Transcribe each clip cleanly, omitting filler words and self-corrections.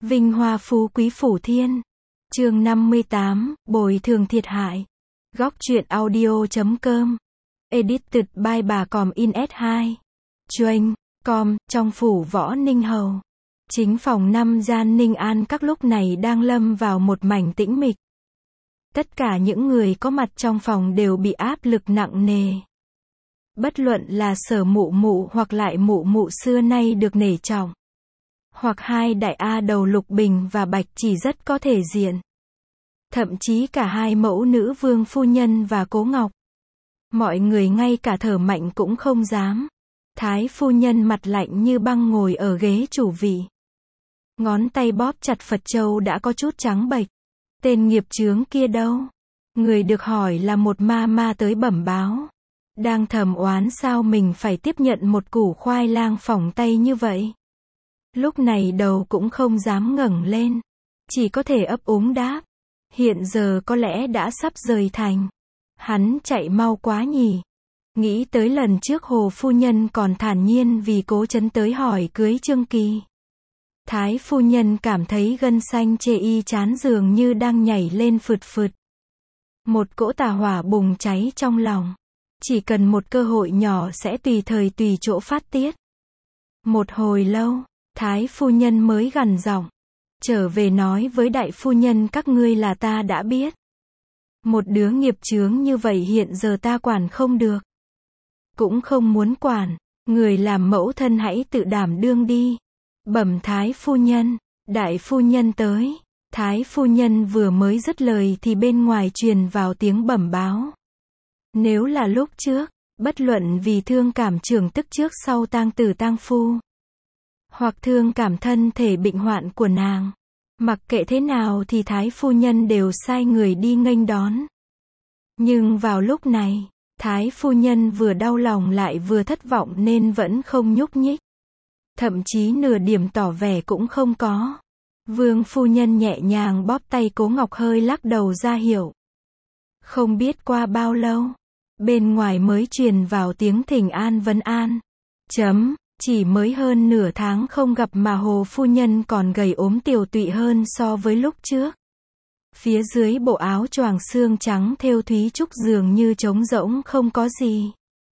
Vinh hoa phú quý phủ thiên. Chương 58, bồi thường thiệt hại. Góc truyện audio.com. Edited by bà Còm in S2. Chuyên, com, trong phủ Võ Ninh Hầu. Chính phòng 5 gian Ninh An các lúc này đang lâm vào một mảnh tĩnh mịch. Tất cả những người có mặt trong phòng đều bị áp lực nặng nề. Bất luận là Sở Mụ Mụ hoặc lại Mụ Mụ xưa nay được nể trọng, hoặc hai đại A đầu Lục Bình và Bạch Chỉ rất có thể diện. Thậm chí cả hai mẫu nữ vương phu nhân và Cố Ngọc. Mọi người ngay cả thở mạnh cũng không dám. Thái phu nhân mặt lạnh như băng ngồi ở ghế chủ vị. Ngón tay bóp chặt Phật châu đã có chút trắng bệch. Tên nghiệp chướng kia đâu? Người được hỏi là một ma tới bẩm báo. Đang thầm oán sao mình phải tiếp nhận một củ khoai lang phỏng tay như vậy. Lúc này đầu cũng không dám ngẩng lên. Chỉ có thể ấp úng đáp. Hiện giờ có lẽ đã sắp rời thành. Hắn chạy mau quá nhỉ. Nghĩ tới lần trước Hồ phu nhân còn thản nhiên vì Cố Chấn tới hỏi cưới Trương Kỳ. Thái phu nhân cảm thấy gân xanh chê y chán dường như đang nhảy lên phượt phượt. Một cỗ tà hỏa bùng cháy trong lòng. Chỉ cần một cơ hội nhỏ sẽ tùy thời tùy chỗ phát tiết. Một hồi lâu, Thái phu nhân mới gằn giọng. Trở về nói với đại phu nhân các ngươi là ta đã biết. Một đứa nghiệp chướng như vậy hiện giờ ta quản không được. Cũng không muốn quản, người làm mẫu thân hãy tự đảm đương đi. Bẩm Thái phu nhân, đại phu nhân tới. Thái phu nhân vừa mới dứt lời thì bên ngoài truyền vào tiếng bẩm báo. Nếu là lúc trước, bất luận vì thương cảm trưởng tức trước sau tang tử tang phu, hoặc thương cảm thân thể bệnh hoạn của nàng, mặc kệ thế nào thì Thái phu nhân đều sai người đi nghênh đón. Nhưng vào lúc này, Thái phu nhân vừa đau lòng lại vừa thất vọng nên vẫn không nhúc nhích. Thậm chí nửa điểm tỏ vẻ cũng không có. Vương phu nhân nhẹ nhàng bóp tay Cố Ngọc hơi lắc đầu ra hiệu. Không biết qua bao lâu, bên ngoài mới truyền vào tiếng thỉnh an vấn an. Chỉ mới hơn nửa tháng không gặp mà Hồ phu nhân còn gầy ốm tiều tụy hơn so với lúc trước. Phía dưới bộ áo choàng xương trắng thêu thúy trúc dường như trống rỗng không có gì.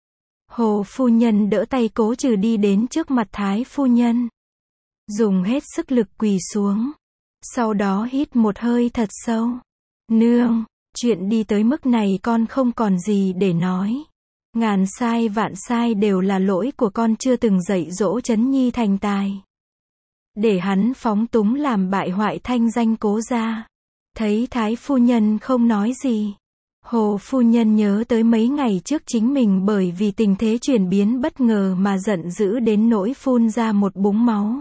Hồ phu nhân đỡ tay Cố Trừ đi đến trước mặt Thái phu nhân. Dùng hết sức lực quỳ xuống. Sau đó hít một hơi thật sâu. Nương, chuyện đi tới mức này con không còn gì để nói. Ngàn sai vạn sai đều là lỗi của con chưa từng dạy dỗ Chấn Nhi thành tài. Để hắn phóng túng làm bại hoại thanh danh Cố gia. Thấy Thái phu nhân không nói gì. Hồ phu nhân nhớ tới mấy ngày trước chính mình bởi vì tình thế chuyển biến bất ngờ mà giận dữ đến nỗi phun ra một búng máu.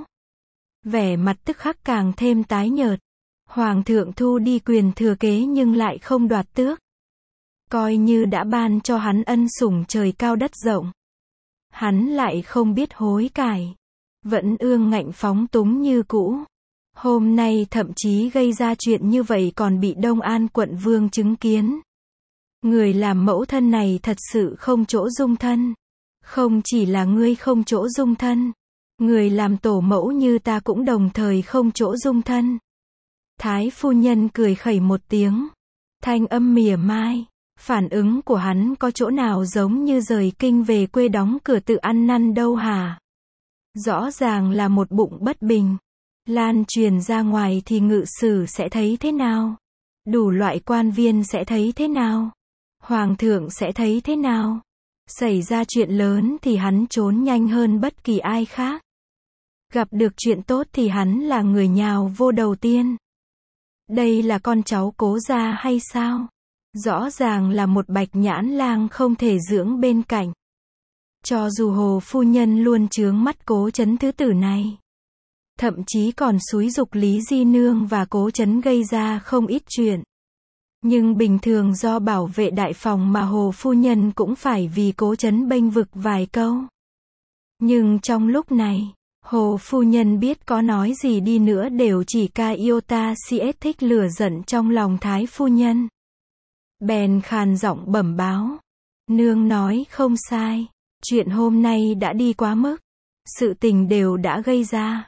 Vẻ mặt tức khắc càng thêm tái nhợt. Hoàng thượng thu đi quyền thừa kế nhưng lại không đoạt tước. Coi như đã ban cho hắn ân sủng trời cao đất rộng. Hắn lại không biết hối cải. Vẫn ương ngạnh phóng túng như cũ. Hôm nay thậm chí gây ra chuyện như vậy còn bị Đông An quận vương chứng kiến. Người làm mẫu thân này thật sự không chỗ dung thân. Không chỉ là ngươi không chỗ dung thân. Người làm tổ mẫu như ta cũng đồng thời không chỗ dung thân. Thái phu nhân cười khẩy một tiếng. Thanh âm mỉa mai. Phản ứng của hắn có chỗ nào giống như rời kinh về quê đóng cửa tự ăn năn đâu hả? Rõ ràng là một bụng bất bình. Lan truyền ra ngoài thì ngự sử sẽ thấy thế nào? Đủ loại quan viên sẽ thấy thế nào? Hoàng thượng sẽ thấy thế nào? Xảy ra chuyện lớn thì hắn trốn nhanh hơn bất kỳ ai khác. Gặp được chuyện tốt thì hắn là người nhào vô đầu tiên. Đây là con cháu Cố gia hay sao? Rõ ràng là một bạch nhãn lang không thể dưỡng bên cạnh. Cho dù Hồ phu nhân luôn chướng mắt Cố Chấn thứ tử này. Thậm chí còn xúi giục Lý Di Nương và Cố Chấn gây ra không ít chuyện. Nhưng bình thường do bảo vệ đại phòng mà Hồ phu nhân cũng phải vì Cố Chấn bênh vực vài câu. Nhưng trong lúc này, Hồ phu nhân biết có nói gì đi nữa đều chỉ ca iota siết thích lửa giận trong lòng Thái phu nhân. Bèn khàn giọng bẩm báo. Nương nói không sai. Chuyện hôm nay đã đi quá mức. Sự tình đều đã gây ra.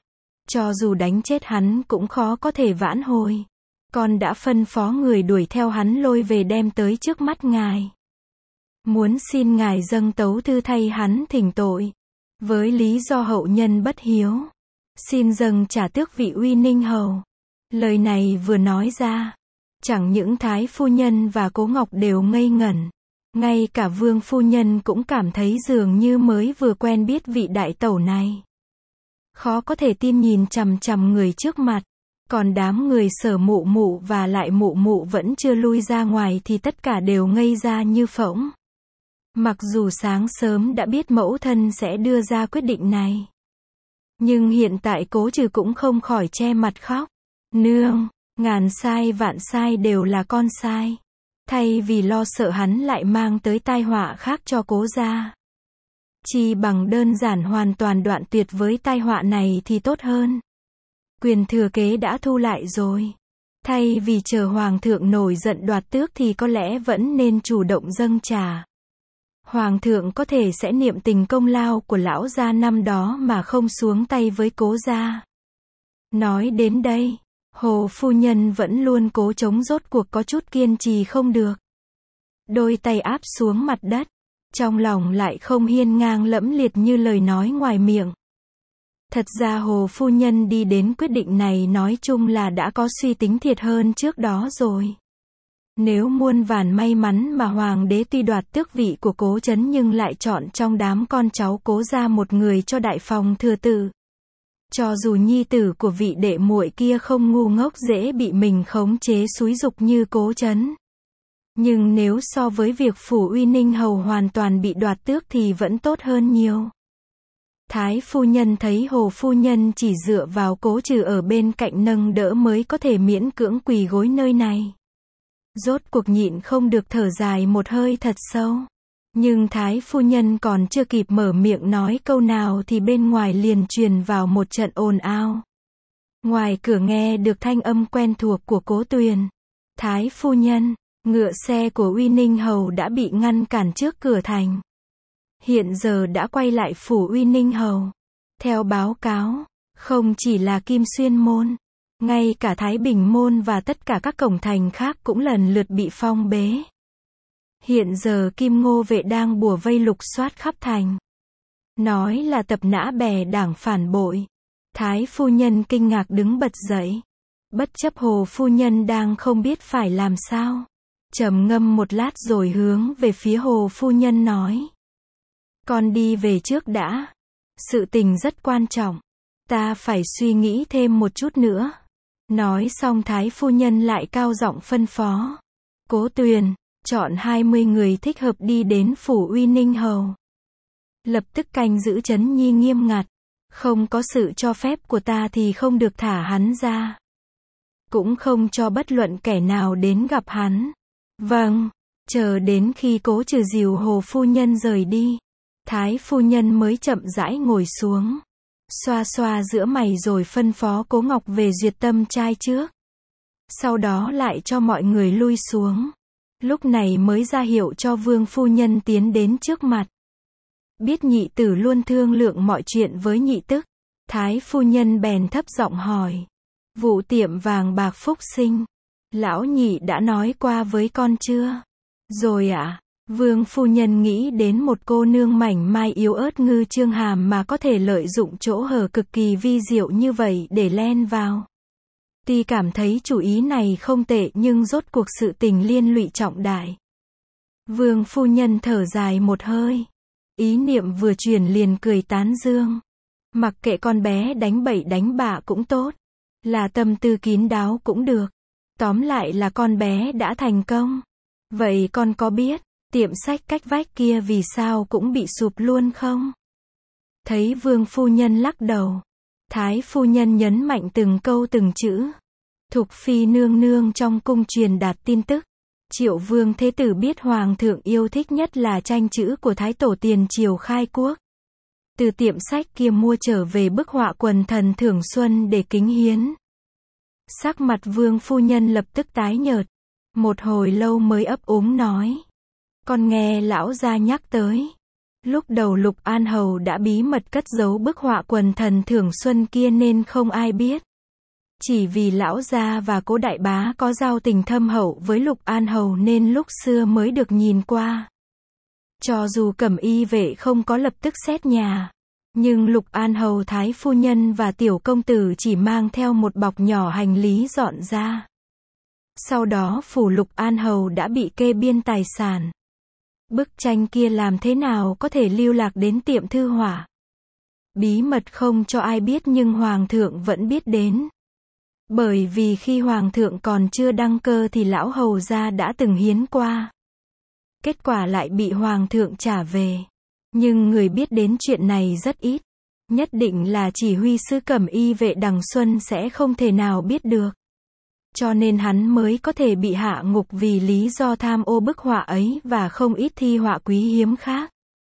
Cho dù đánh chết hắn cũng khó có thể vãn hồi. Con đã phân phó người đuổi theo hắn lôi về đem tới trước mắt ngài. Muốn xin ngài dâng tấu thư thay hắn thỉnh tội. Với lý do hậu nhân bất hiếu. Xin dâng trả tước vị Uy Ninh hầu. Lời này vừa nói ra. Chẳng những Thái phu nhân và Cố Ngọc đều ngây ngẩn. Ngay cả Vương phu nhân cũng cảm thấy dường như mới vừa quen biết vị đại tẩu này. Khó có thể tin nhìn chằm chằm người trước mặt. Còn đám người Sở mụ mụ và lại mụ mụ vẫn chưa lui ra ngoài thì tất cả đều ngây ra như phỗng. Mặc dù sáng sớm đã biết mẫu thân sẽ đưa ra quyết định này. Nhưng hiện tại Cố Trừ cũng không khỏi che mặt khóc. Nương, ngàn sai vạn sai đều là con sai. Thay vì lo sợ hắn lại mang tới tai họa khác cho Cố gia. Chỉ bằng đơn giản hoàn toàn đoạn tuyệt với tai họa này thì tốt hơn. Quyền thừa kế đã thu lại rồi. Thay vì chờ hoàng thượng nổi giận đoạt tước thì có lẽ vẫn nên chủ động dâng trả. Hoàng thượng có thể sẽ niệm tình công lao của lão gia năm đó mà không xuống tay với Cố gia. Nói đến đây, Hồ phu nhân vẫn luôn cố chống rốt cuộc có chút kiên trì không được. Đôi tay áp xuống mặt đất. Trong lòng lại không hiên ngang lẫm liệt như lời nói ngoài miệng. Thật ra Hồ phu nhân đi đến quyết định này nói chung là đã có suy tính thiệt hơn trước đó rồi. Nếu muôn vàn may mắn mà hoàng đế tuy đoạt tước vị của Cố Trấn nhưng lại chọn trong đám con cháu Cố gia một người cho đại phòng thừa tử. Cho dù nhi tử của vị đệ muội kia không ngu ngốc dễ bị mình khống chế xúi giục như Cố Trấn. Nhưng nếu so với việc phủ Uy Ninh hầu hoàn toàn bị đoạt tước thì vẫn tốt hơn nhiều. Thái phu nhân thấy Hồ phu nhân chỉ dựa vào Cố Trừ ở bên cạnh nâng đỡ mới có thể miễn cưỡng quỳ gối nơi này. Rốt cuộc nhịn không được thở dài một hơi thật sâu. Nhưng Thái phu nhân còn chưa kịp mở miệng nói câu nào thì bên ngoài liền truyền vào một trận ồn ào. Ngoài cửa nghe được thanh âm quen thuộc của Cố Tuyền. Thái phu nhân, ngựa xe của Uy Ninh hầu đã bị ngăn cản trước cửa thành. Hiện giờ đã quay lại phủ Uy Ninh hầu. Theo báo cáo, không chỉ là Kim Xuyên môn, ngay cả Thái Bình môn và tất cả các cổng thành khác cũng lần lượt bị phong bế. Hiện giờ Kim Ngô vệ đang bủa vây lục soát khắp thành. Nói là tập nã bè đảng phản bội. Thái phu nhân kinh ngạc đứng bật dậy. Bất chấp Hồ phu nhân đang không biết phải làm sao. Trầm ngâm một lát rồi hướng về phía Hồ phu nhân nói. Con đi về trước đã. Sự tình rất quan trọng. Ta phải suy nghĩ thêm một chút nữa. Nói xong Thái phu nhân lại cao giọng phân phó. Cố Tuyền, chọn 20 người thích hợp đi đến phủ Uy Ninh hầu. Lập tức canh giữ trấn nhi nghiêm ngặt. Không có sự cho phép của ta thì không được thả hắn ra. Cũng không cho bất luận kẻ nào đến gặp hắn. Vâng, chờ đến khi Cố Trừ dìu Hồ phu nhân rời đi. Thái phu nhân mới chậm rãi ngồi xuống. Xoa xoa giữa mày rồi phân phó Cố Ngọc về duyệt tâm trai trước. Sau đó lại cho mọi người lui xuống. Lúc này mới ra hiệu cho Vương phu nhân tiến đến trước mặt. Biết nhị tử luôn thương lượng mọi chuyện với nhị tức. Thái phu nhân bèn thấp giọng hỏi. Vụ tiệm vàng bạc Phúc Sinh. Lão nhị đã nói qua với con chưa? Rồi ạ. Vương phu nhân nghĩ đến một cô nương mảnh mai yếu ớt ngư trương hàm mà có thể lợi dụng chỗ hở cực kỳ vi diệu như vậy để len vào. Tuy cảm thấy chủ ý này không tệ nhưng rốt cuộc sự tình liên lụy trọng đại. Vương phu nhân thở dài một hơi. Ý niệm vừa chuyển liền cười tán dương. Mặc kệ con bé đánh bậy đánh bạ cũng tốt. Là tâm tư kín đáo cũng được. Tóm lại là con bé đã thành công. Vậy con có biết tiệm sách cách vách kia vì sao cũng bị sụp luôn không? Thấy Vương phu nhân lắc đầu. Thái phu nhân nhấn mạnh từng câu từng chữ. Thục phi nương nương trong cung truyền đạt tin tức. Triệu Vương thế tử biết hoàng thượng yêu thích nhất là tranh chữ của Thái tổ tiền triều khai quốc. Từ tiệm sách kia mua trở về bức họa quần thần thưởng xuân để kính hiến. Sắc mặt Vương phu nhân lập tức tái nhợt. Một hồi lâu mới ấp úng nói. Con nghe lão gia nhắc tới. Lúc đầu Lục An Hầu đã bí mật cất giấu bức họa quần thần Thưởng Xuân kia nên không ai biết. Chỉ vì lão gia và Cố đại bá có giao tình thâm hậu với Lục An Hầu nên lúc xưa mới được nhìn qua. Cho dù Cẩm Y vệ không có lập tức xét nhà, nhưng Lục An Hầu thái phu nhân và tiểu công tử chỉ mang theo một bọc nhỏ hành lý dọn ra. Sau đó phủ Lục An Hầu đã bị kê biên tài sản. Bức tranh kia làm thế nào có thể lưu lạc đến tiệm thư họa? Bí mật không cho ai biết nhưng Hoàng thượng vẫn biết đến. Bởi vì khi Hoàng thượng còn chưa đăng cơ thì lão hầu gia đã từng hiến qua. Kết quả lại bị Hoàng thượng trả về. Nhưng người biết đến chuyện này rất ít. Nhất định là chỉ huy sứ Cẩm Y vệ Đằng Xuân sẽ không thể nào biết được. Cho nên hắn mới có thể bị hạ ngục vì lý do tham ô bức họa ấy và không ít thi họa quý hiếm khác.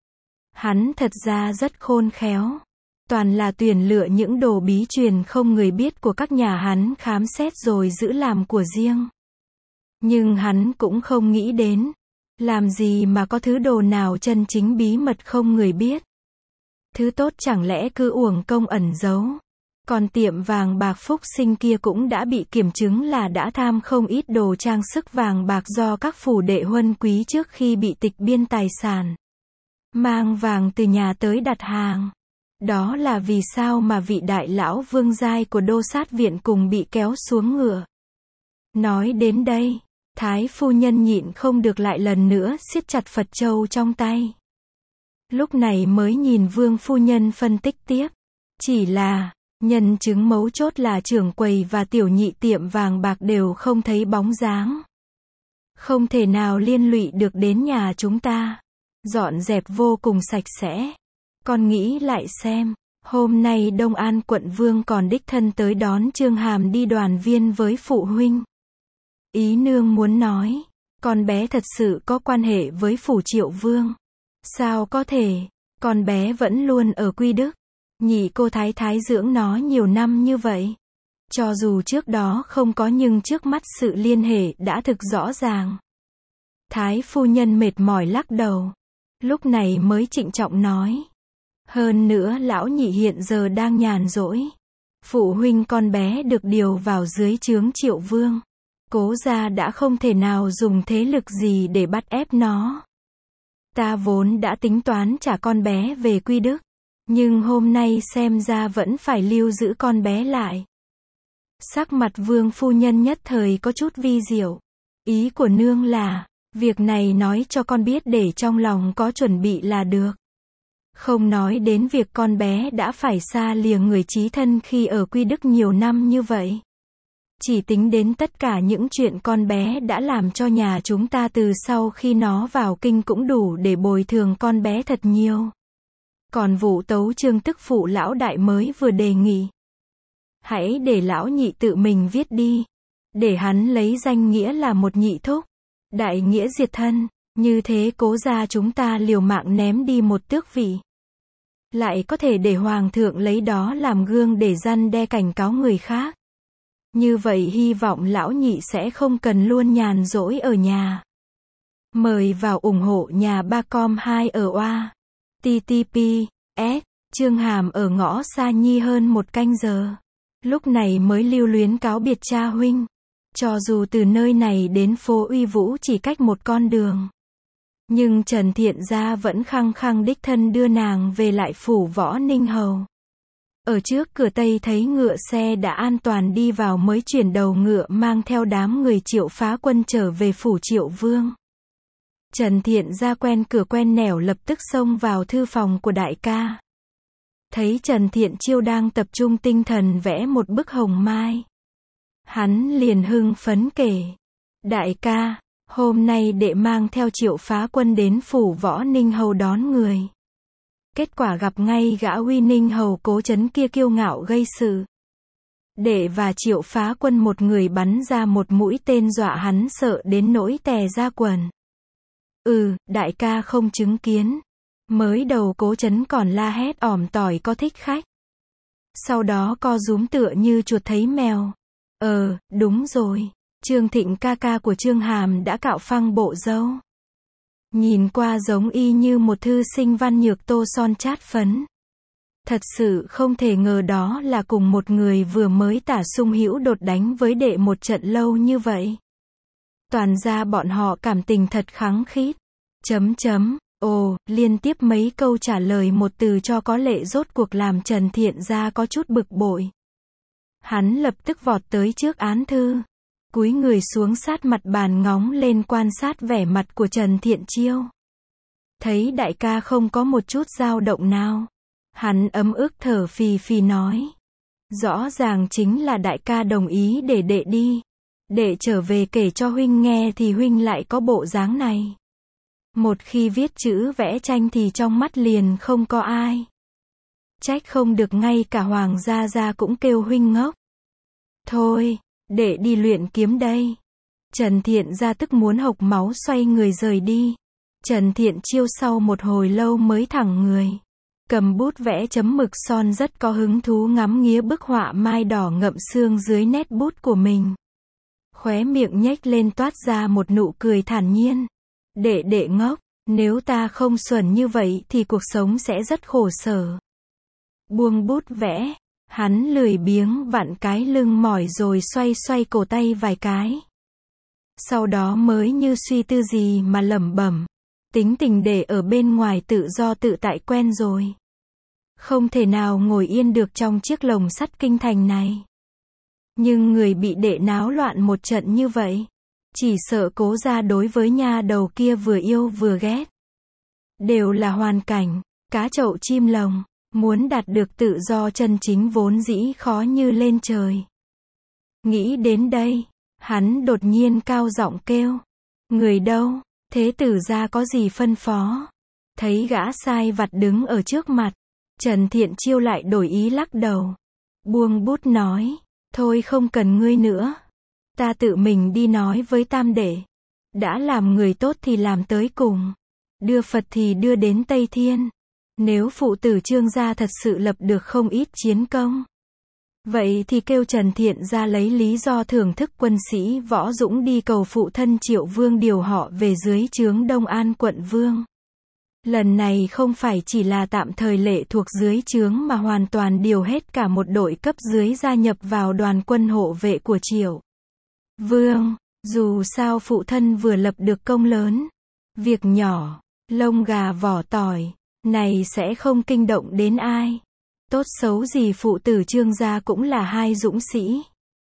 Hắn thật ra rất khôn khéo. Toàn là tuyển lựa những đồ bí truyền không người biết của các nhà hắn khám xét rồi giữ làm của riêng. Nhưng hắn cũng không nghĩ đến. Làm gì mà có thứ đồ nào chân chính bí mật không người biết. Thứ tốt chẳng lẽ cứ uổng công ẩn giấu. Còn tiệm vàng bạc Phúc Sinh kia cũng đã bị kiểm chứng là đã tham không ít đồ trang sức vàng bạc do các phủ đệ huân quý trước khi bị tịch biên tài sản. Mang vàng từ nhà tới đặt hàng. Đó là vì sao mà vị đại lão vương giai của Đô Sát Viện cùng bị kéo xuống ngựa. Nói đến đây, Thái phu nhân nhịn không được lại lần nữa siết chặt Phật châu trong tay. Lúc này mới nhìn Vương phu nhân phân tích tiếp. Chỉ là, nhân chứng mấu chốt là trưởng quầy và tiểu nhị tiệm vàng bạc đều không thấy bóng dáng. Không thể nào liên lụy được đến nhà chúng ta. Dọn dẹp vô cùng sạch sẽ. Con nghĩ lại xem, hôm nay Đông An quận vương còn đích thân tới đón Trương Hàm đi đoàn viên với phụ huynh. Ý nương muốn nói, con bé thật sự có quan hệ với phủ Triệu Vương. Sao có thể, con bé vẫn luôn ở Quy Đức. Nhị cô thái thái dưỡng nó nhiều năm như vậy. Cho dù trước đó không có nhưng trước mắt sự liên hệ đã thực rõ ràng. Thái phu nhân mệt mỏi lắc đầu. Lúc này mới trịnh trọng nói. Hơn nữa lão nhị hiện giờ đang nhàn rỗi. Phụ huynh con bé được điều vào dưới trướng Triệu Vương. Cố gia đã không thể nào dùng thế lực gì để bắt ép nó. Ta vốn đã tính toán trả con bé về Quy Đức. Nhưng hôm nay xem ra vẫn phải lưu giữ con bé lại. Sắc mặt Vương phu nhân nhất thời có chút vi diệu. Ý của nương là, việc này nói cho con biết để trong lòng có chuẩn bị là được. Không nói đến việc con bé đã phải xa lìa người chí thân khi ở Quy Đức nhiều năm như vậy. Chỉ tính đến tất cả những chuyện con bé đã làm cho nhà chúng ta từ sau khi nó vào kinh cũng đủ để bồi thường con bé thật nhiều. Còn vụ tấu chương tức phụ lão đại mới vừa đề nghị. Hãy để lão nhị tự mình viết đi. Để hắn lấy danh nghĩa là một nhị thúc. Đại nghĩa diệt thân. Như thế Cố gia chúng ta liều mạng ném đi một tước vị. Lại có thể để Hoàng thượng lấy đó làm gương để răn đe cảnh cáo người khác. Như vậy hy vọng lão nhị sẽ không cần luôn nhàn rỗi ở nhà. Mời vào ủng hộ nhà Bacom 2 ở OA. TTP/S. Trương Hàm ở ngõ Sa Nhi hơn 1 canh giờ. Lúc này mới lưu luyến cáo biệt cha huynh. Cho dù từ nơi này đến phố Uy Vũ chỉ cách một con đường. Nhưng Trần Thiện Gia vẫn khăng khăng đích thân đưa nàng về lại phủ Võ Ninh Hầu. Ở trước cửa Tây thấy ngựa xe đã an toàn đi vào mới chuyển đầu ngựa mang theo đám người Triệu Phá Quân trở về phủ Triệu Vương. Trần Thiện Gia quen cửa quen nẻo lập tức xông vào thư phòng của đại ca. Thấy Trần Thiện Chiêu đang tập trung tinh thần vẽ một bức hồng mai. Hắn liền hưng phấn kể. Đại ca, hôm nay đệ mang theo Triệu Phá Quân đến phủ Võ Ninh Hầu đón người. Kết quả gặp ngay gã Uy Ninh Hầu Cố Chấn kia kiêu ngạo gây sự. Đệ và Triệu Phá Quân một người bắn ra một mũi tên dọa hắn sợ đến nỗi tè ra quần. Đại ca không chứng kiến. Mới đầu Cố Chấn còn la hét ỏm tỏi có thích khách. Sau đó co rúm tựa như chuột thấy mèo. Đúng rồi. Trương Thịnh ca ca của Trương Hàm đã cạo phăng bộ râu. Nhìn qua giống y như một thư sinh văn nhược tô son chát phấn. Thật sự không thể ngờ đó là cùng một người vừa mới tả sung hữu đột đánh với đệ một trận lâu như vậy. Toàn ra bọn họ cảm tình thật khắng khít. Ồ, liên tiếp mấy câu trả lời một từ cho có lệ rốt cuộc làm Trần Thiện Gia có chút bực bội. Hắn lập tức vọt tới trước án thư. Cúi người xuống sát mặt bàn ngóng lên quan sát vẻ mặt của Trần Thiện Chiêu. Thấy đại ca không có một chút dao động nào. Hắn ấm ức thở phì phì nói. Rõ ràng chính là đại ca đồng ý để đệ đi. Đệ trở về kể cho huynh nghe thì huynh lại có bộ dáng này. Một khi viết chữ vẽ tranh thì trong mắt liền không có ai. Trách không được ngay cả Hoàng gia gia cũng kêu huynh ngốc. Thôi, đệ đi luyện kiếm đây. Trần Thiện Gia tức muốn hộc máu xoay người rời đi. Trần Thiện Chiêu sau một hồi lâu mới thẳng người. Cầm bút vẽ chấm mực son rất có hứng thú ngắm nghía bức họa mai đỏ ngậm xương dưới nét bút của mình. Khóe miệng nhếch lên toát ra một nụ cười thản nhiên. Đệ ngốc, nếu ta không xuẩn như vậy thì cuộc sống sẽ rất khổ sở. Buông bút vẽ, hắn lười biếng vặn cái lưng mỏi rồi xoay xoay cổ tay vài cái. Sau đó mới như suy tư gì mà lẩm bẩm. Tính tình để ở bên ngoài tự do tự tại quen rồi. Không thể nào ngồi yên được trong chiếc lồng sắt kinh thành này. Nhưng người bị đệ náo loạn một trận như vậy. Chỉ sợ Cố gia đối với nha đầu kia vừa yêu vừa ghét. Đều là hoàn cảnh, cá chậu chim lồng. Muốn đạt được tự do chân chính vốn dĩ khó như lên trời. Nghĩ đến đây, hắn đột nhiên cao giọng kêu. Người đâu? Thế tử gia có gì phân phó? Thấy gã sai vặt đứng ở trước mặt. Trần Thiện Chiêu lại đổi ý lắc đầu. Buông bút nói. Thôi không cần ngươi nữa. Ta tự mình đi nói với tam đệ. Đã làm người tốt thì làm tới cùng. Đưa Phật thì đưa đến Tây Thiên. Nếu phụ tử Trương gia thật sự lập được không ít chiến công. Vậy thì kêu Trần Thiện Gia lấy lý do thưởng thức quân sĩ Võ Dũng đi cầu phụ thân Triệu Vương điều họ về dưới trướng Đông An quận Vương. Lần này không phải chỉ là tạm thời lệ thuộc dưới trướng mà hoàn toàn điều hết cả một đội cấp dưới gia nhập vào đoàn quân hộ vệ của Triệu Vương. Dù sao phụ thân vừa lập được công lớn. Việc nhỏ, lông gà vỏ tỏi, này sẽ không kinh động đến ai. Tốt xấu gì phụ tử Trương gia cũng là hai dũng sĩ.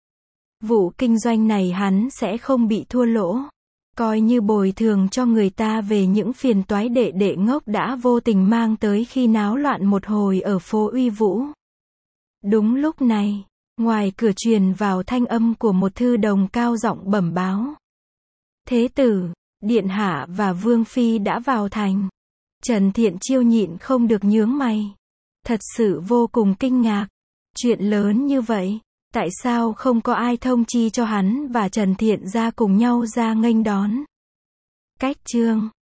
Vụ kinh doanh này hắn sẽ không bị thua lỗ. Coi như bồi thường cho người ta về những phiền toái đệ ngốc đã vô tình mang tới khi náo loạn một hồi ở phố Uy Vũ. Đúng lúc này, ngoài cửa truyền vào thanh âm của một thư đồng cao giọng bẩm báo. Thế tử, điện hạ và vương phi đã vào thành. Trần Thiện Chiêu nhịn không được nhướng mày. Thật sự vô cùng kinh ngạc. Chuyện lớn như vậy, tại sao không có ai thông chi cho hắn và Trần Thiện Gia cùng nhau ra nghênh đón? Cách chương